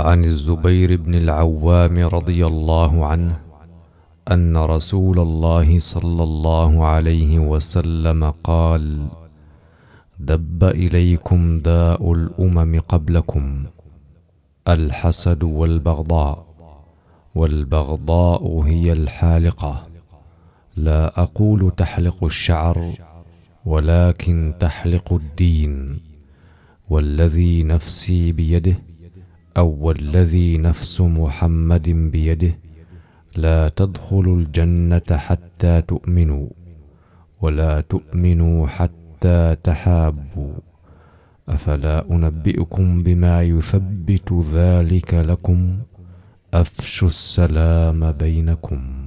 عن الزبير بن العوام رضي الله عنه أن رسول الله صلى الله عليه وسلم قال: دب إليكم داء الأمم قبلكم، الحسد والبغضاء، والبغضاء هي الحالقة، لا أقول تحلق الشعر ولكن تحلق الدين، والذي نفسي بيده أو والذي نفس محمد بيده لا تدخلوا الجنة حتى تؤمنوا، ولا تؤمنوا حتى تحابوا، أفلا أنبئكم بما يثبت ذلك لكم؟ أفشوا السلام بينكم.